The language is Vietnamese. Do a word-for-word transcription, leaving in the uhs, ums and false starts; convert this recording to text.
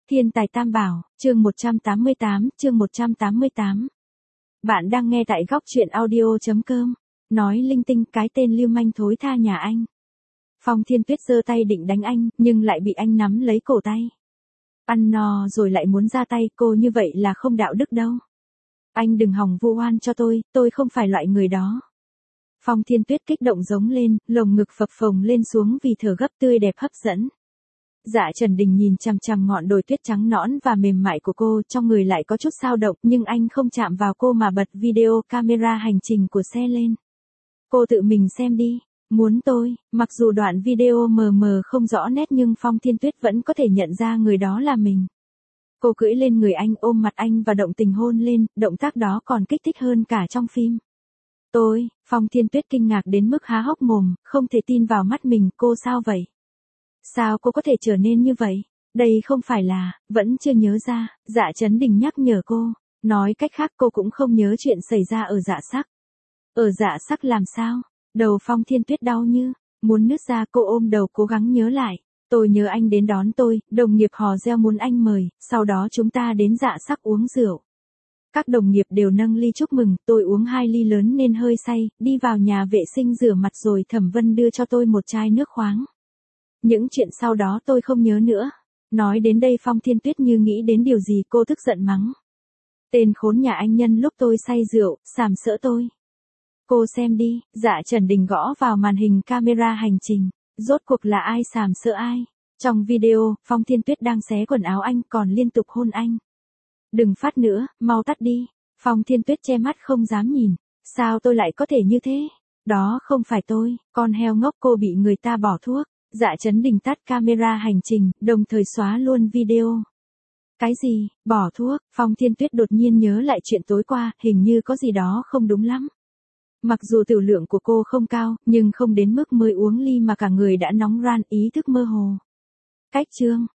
Thiên tài tam bảo, chương một trăm tám mươi tám, chương một trăm tám mươi tám. Bạn đang nghe tại góc truyện audio chấm com. Nói linh tinh cái tên lưu manh thối tha nhà anh. Phong Thiên Tuyết giơ tay định đánh anh, nhưng lại bị anh nắm lấy cổ tay. Ăn no rồi lại muốn ra tay, cô như vậy là không đạo đức đâu. Anh đừng hòng vu oan cho tôi, tôi không phải loại người đó. Phong Thiên Tuyết kích động giống lên, lồng ngực phập phồng lên xuống vì thở gấp tươi đẹp hấp dẫn. Dạ Trần Đình nhìn chằm chằm ngọn đồi tuyết trắng nõn và mềm mại của cô, trong người lại có chút xao động, nhưng anh không chạm vào cô mà bật video camera hành trình của xe lên. Cô tự mình xem đi, muốn tôi, mặc dù đoạn video mờ mờ không rõ nét nhưng Phong Thiên Tuyết vẫn có thể nhận ra người đó là mình. Cô cưỡi lên người anh, ôm mặt anh và động tình hôn lên, động tác đó còn kích thích hơn cả trong phim. Tôi, Phong Thiên Tuyết kinh ngạc đến mức há hốc mồm, không thể tin vào mắt mình, cô sao vậy? Sao cô có thể trở nên như vậy? Đây không phải là, vẫn chưa nhớ ra, Dạ Trấn Đình nhắc nhở cô. Nói cách khác cô cũng không nhớ chuyện xảy ra ở Dạ Sắc. Ở Dạ Sắc làm sao? Đầu Phong Thiên Tuyết đau như, muốn nứt ra, cô ôm đầu cố gắng nhớ lại. Tôi nhớ anh đến đón tôi, đồng nghiệp hò reo muốn anh mời, sau đó chúng ta đến Dạ Sắc uống rượu. Các đồng nghiệp đều nâng ly chúc mừng, tôi uống hai ly lớn nên hơi say, đi vào nhà vệ sinh rửa mặt rồi Thẩm Vân đưa cho tôi một chai nước khoáng. Những chuyện sau đó tôi không nhớ nữa. Nói đến đây Phong Thiên Tuyết như nghĩ đến điều gì, cô tức giận mắng. Tên khốn nhà anh nhân lúc tôi say rượu, sàm sỡ tôi. Cô xem đi, Dạ Trần Đình gõ vào màn hình camera hành trình. Rốt cuộc là ai sàm sỡ ai? Trong video, Phong Thiên Tuyết đang xé quần áo anh còn liên tục hôn anh. Đừng phát nữa, mau tắt đi. Phong Thiên Tuyết che mắt không dám nhìn. Sao tôi lại có thể như thế? Đó không phải tôi, con heo ngốc, cô bị người ta bỏ thuốc. Dạ Trấn Đình tắt camera hành trình, đồng thời xóa luôn video. Cái gì, bỏ thuốc? Phong Thiên Tuyết đột nhiên nhớ lại chuyện tối qua, hình như có gì đó không đúng lắm. Mặc dù tiểu lượng của cô không cao, nhưng không đến mức mới uống ly mà cả người đã nóng ran, ý thức mơ hồ. Cách chương,